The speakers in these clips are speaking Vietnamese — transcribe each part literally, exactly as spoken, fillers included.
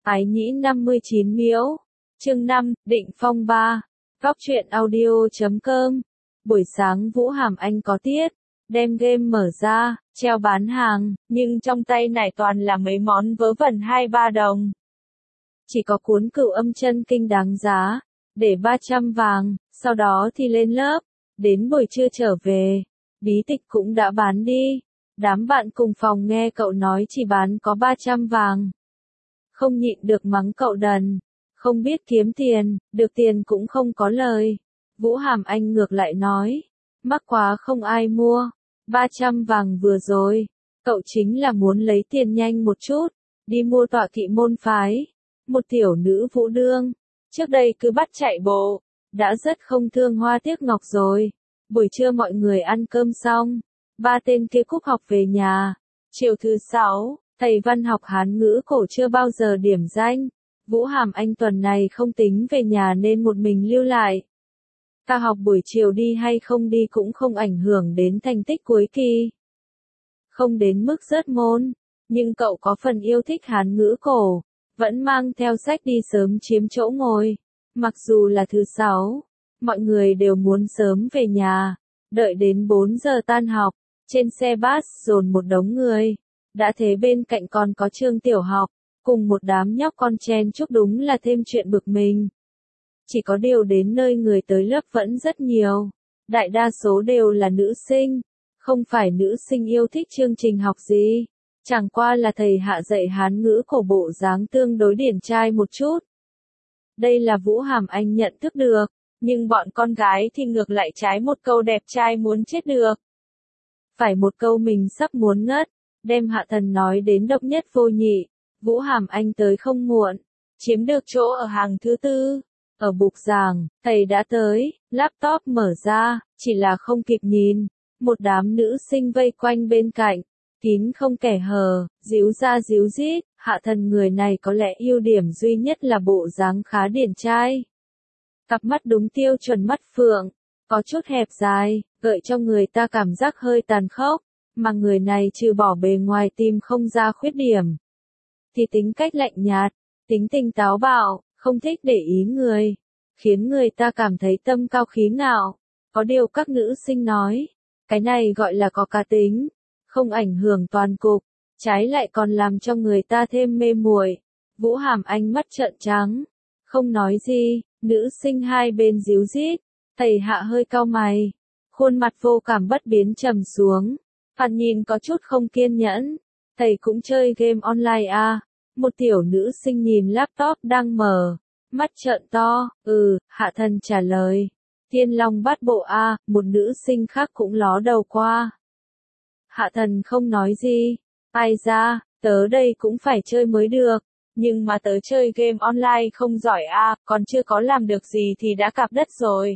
Ái nhĩ năm mươi chín miễu. Chương năm, định phong ba. Góc truyện audio chấm com. Buổi sáng Vũ Hàm Anh có tiết, đem game mở ra, treo bán hàng, nhưng trong tay nải toàn là mấy món vớ vẩn hai ba đồng. Chỉ có cuốn Cửu Âm Chân Kinh đáng giá, để ba trăm vàng, sau đó thì lên lớp, đến buổi trưa trở về, bí tịch cũng đã bán đi. Đám bạn cùng phòng nghe cậu nói chỉ bán có ba trăm vàng. Không nhịn được mắng cậu đần, không biết kiếm tiền, được tiền cũng không có lời. Vũ Hàm Anh ngược lại nói, mắc quá không ai mua, ba trăm vàng vừa rồi, cậu chính là muốn lấy tiền nhanh một chút, đi mua tọa kỵ môn phái. Một tiểu nữ vũ đương, trước đây cứ bắt chạy bộ, đã rất không thương hoa tiếc ngọc rồi. Buổi trưa mọi người ăn cơm xong, ba tên kia cúp học về nhà. Chiều thứ sáu, thầy văn học Hán ngữ cổ chưa bao giờ điểm danh. Vũ Hàm Anh tuần này không tính về nhà nên một mình lưu lại. Ta học buổi chiều đi hay không đi cũng không ảnh hưởng đến thành tích cuối kỳ. Không đến mức rớt môn, nhưng cậu có phần yêu thích Hán ngữ cổ, vẫn mang theo sách đi sớm chiếm chỗ ngồi. Mặc dù là thứ sáu, mọi người đều muốn sớm về nhà, đợi đến bốn giờ tan học, trên xe bus dồn một đống người. Đã thế bên cạnh còn có Trương Tiểu Học, cùng một đám nhóc con chen chúc, đúng là thêm chuyện bực mình. Chỉ có điều đến nơi người tới lớp vẫn rất nhiều, đại đa số đều là nữ sinh, không phải nữ sinh yêu thích chương trình học gì, chẳng qua là thầy Hạ dạy Hán ngữ cổ bộ dáng tương đối điển trai một chút. Đây là Vũ Hàm Anh nhận thức được, nhưng bọn con gái thì ngược lại trái một câu đẹp trai muốn chết được. Phải một câu mình sắp muốn ngất, đem Hạ Thần nói đến độc nhất vô nhị. Vũ Hàm Anh tới không muộn, chiếm được chỗ ở hàng thứ tư. Ở bục giảng, thầy đã tới, laptop mở ra, chỉ là không kịp nhìn. Một đám nữ sinh vây quanh bên cạnh, kín không kẻ hở, díu ra díu dít. Hạ Thần người này có lẽ ưu điểm duy nhất là bộ dáng khá điển trai. Cặp mắt đúng tiêu chuẩn mắt phượng, có chút hẹp dài, gợi cho người ta cảm giác hơi tàn khốc, mà người này trừ bỏ bề ngoài tìm không ra khuyết điểm, thì tính cách lạnh nhạt, tính tình táo bạo, không thích để ý người, khiến người ta cảm thấy tâm cao khí ngạo. Có điều các nữ sinh nói, cái này gọi là có cá tính, không ảnh hưởng toàn cục, trái lại còn làm cho người ta thêm mê muội. Vũ Hàm Anh mắt trợn trắng, không nói gì, nữ sinh hai bên díu dít, thầy Hạ hơi cau mày, khuôn mặt vô cảm bất biến trầm xuống, thoạt nhìn có chút không kiên nhẫn. Thầy cũng chơi game online à? Một tiểu nữ sinh nhìn laptop đang mở, mắt trợn to, ừ, Hạ Thần trả lời. Thiên Long Bát Bộ à? Một nữ sinh khác cũng ló đầu qua. Hạ Thần không nói gì, ai ra, tớ đây cũng phải chơi mới được, nhưng mà tớ chơi game online không giỏi à, còn chưa có làm được gì thì đã cạp đất rồi.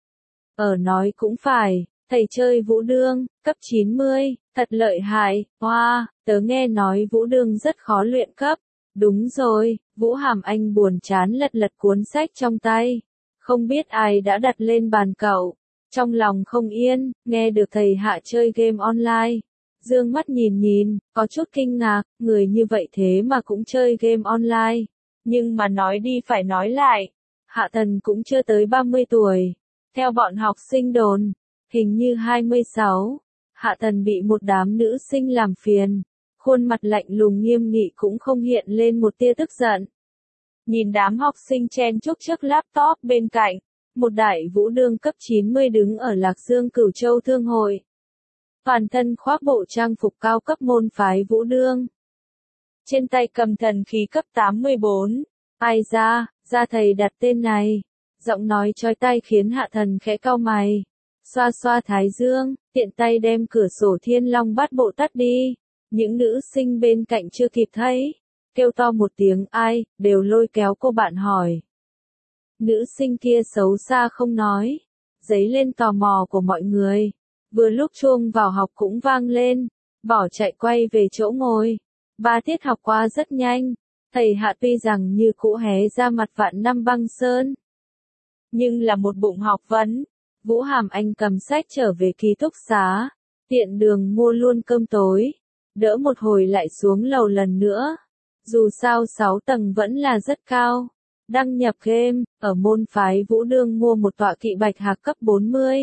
Ở nói cũng phải, thầy chơi vũ đương, cấp chín mươi, thật lợi hại, hoa, wow, tớ nghe nói vũ đương rất khó luyện cấp. Đúng rồi, Vũ Hàm Anh buồn chán lật lật cuốn sách trong tay, không biết ai đã đặt lên bàn cậu, trong lòng không yên, nghe được thầy Hạ chơi game online. Dương mắt nhìn nhìn, có chút kinh ngạc, người như vậy thế mà cũng chơi game online. Nhưng mà nói đi phải nói lại, Hạ Thần cũng chưa tới ba mươi tuổi. Theo bọn học sinh đồn, hình như hai mươi sáu. Hạ Thần bị một đám nữ sinh làm phiền, khuôn mặt lạnh lùng nghiêm nghị cũng không hiện lên một tia tức giận. Nhìn đám học sinh chen chúc trước laptop bên cạnh, một đại vũ đương cấp chín mươi đứng ở Lạc Dương Cửu Châu Thương hội. Toàn thân khoác bộ trang phục cao cấp môn phái vũ đương. Trên tay cầm thần khí cấp tám mươi bốn. Ai ra, ra thầy đặt tên này. Giọng nói chói tai khiến Hạ Thần khẽ cau mày. Xoa xoa thái dương, tiện tay đem cửa sổ Thiên Long Bát Bộ tắt đi. Những nữ sinh bên cạnh chưa kịp thấy, kêu to một tiếng ai, đều lôi kéo cô bạn hỏi. Nữ sinh kia xấu xa không nói, dấy lên tò mò của mọi người. Vừa lúc chuông vào học cũng vang lên, bỏ chạy quay về chỗ ngồi. Ba tiết học qua rất nhanh, thầy Hạ tuy rằng như cũ hé ra mặt vạn năm băng sơn, nhưng là một bụng học vấn. Vũ Hàm Anh cầm sách trở về ký túc xá, tiện đường mua luôn cơm tối, đỡ một hồi lại xuống lầu lần nữa. Dù sao sáu tầng vẫn là rất cao. Đăng nhập game, ở môn phái Vũ Đương mua một tọa kỵ bạch hạc cấp bốn mươi.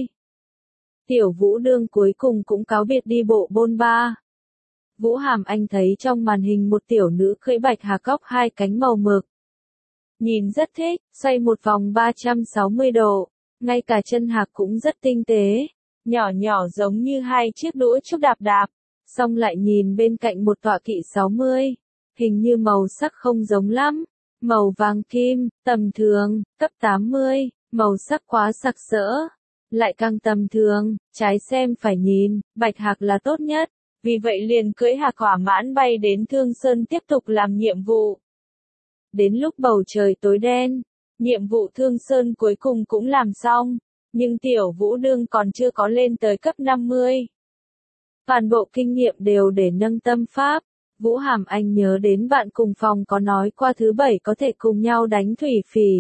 Tiểu Vũ Đương cuối cùng cũng cáo biệt đi bộ bôn ba. Vũ Hàm Anh thấy trong màn hình một tiểu nữ cưỡi bạch hạc cóc hai cánh màu mực. Nhìn rất thích, xoay một vòng ba trăm sáu mươi độ, ngay cả chân hạc cũng rất tinh tế, nhỏ nhỏ giống như hai chiếc đũa trúc đạp đạp, xong lại nhìn bên cạnh một tọa kỵ sáu mươi, hình như màu sắc không giống lắm, màu vàng kim, tầm thường, cấp tám mươi, màu sắc quá sặc sỡ, lại càng tầm thường, trái xem phải nhìn, bạch hạc là tốt nhất, vì vậy liền cưỡi hạc hỏa mãn bay đến Thương Sơn tiếp tục làm nhiệm vụ. Đến lúc bầu trời tối đen, nhiệm vụ Thương Sơn cuối cùng cũng làm xong, nhưng Tiểu Vũ Đương còn chưa có lên tới cấp năm mươi. Toàn bộ kinh nghiệm đều để nâng tâm pháp. Vũ Hàm Anh nhớ đến bạn cùng phòng có nói qua thứ bảy có thể cùng nhau đánh thủy phỉ.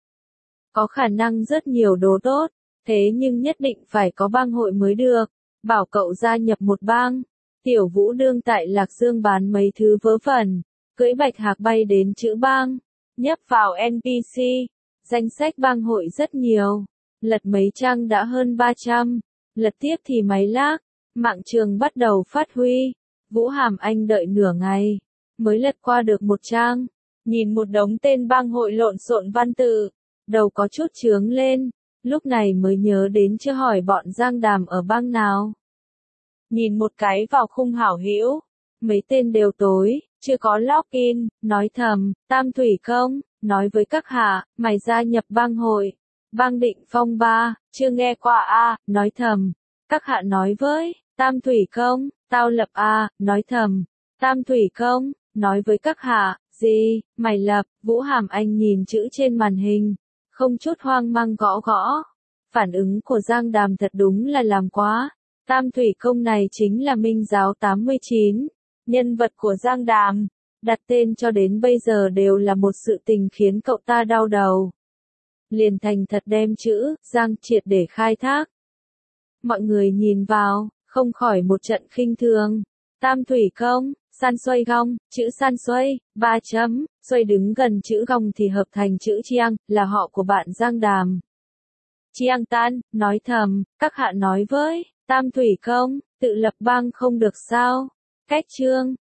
Có khả năng rất nhiều đồ tốt, thế nhưng nhất định phải có bang hội mới được. Bảo cậu gia nhập một bang. Tiểu Vũ Đương tại Lạc Dương bán mấy thứ vớ vẩn, cưỡi bạch hạc bay đến chữ bang, nhấp vào en pê xê, danh sách bang hội rất nhiều, lật mấy trang đã hơn ba trăm, lật tiếp thì máy lag, mạng trường bắt đầu phát huy. Vũ Hàm Anh đợi nửa ngày, mới lật qua được một trang, nhìn một đống tên bang hội lộn xộn văn tự, đầu có chút chướng lên, lúc này mới nhớ đến chưa hỏi bọn Giang Đàm ở bang nào. Nhìn một cái vào khung hảo hữu, mấy tên đều tối, chưa có login, nói thầm, Tam Thủy Công, nói với các hạ, mày gia nhập bang hội, bang Định Phong ba, chưa nghe qua a, nói thầm, các hạ nói với, Tam Thủy Công, tao lập a, nói thầm, Tam Thủy Công, nói với các hạ, gì, mày lập, Vũ Hàm Anh nhìn chữ trên màn hình, không chút hoang mang gõ gõ, phản ứng của Giang Đàm thật đúng là làm quá. Tam Thủy Công này chính là Minh Giáo tám mươi chín, nhân vật của Giang Đàm, đặt tên cho đến bây giờ đều là một sự tình khiến cậu ta đau đầu. Liền thành thật đem chữ, Giang triệt để khai thác. Mọi người nhìn vào, không khỏi một trận khinh thường. Tam Thủy Công, san xoay gong, chữ san xoay, ba chấm, xoay đứng gần chữ gong thì hợp thành chữ Chiang, là họ của bạn Giang Đàm. Chiang Tan, nói thầm, các hạ nói với, Tam Thủy Công, tự lập bang không được sao? Cách chương,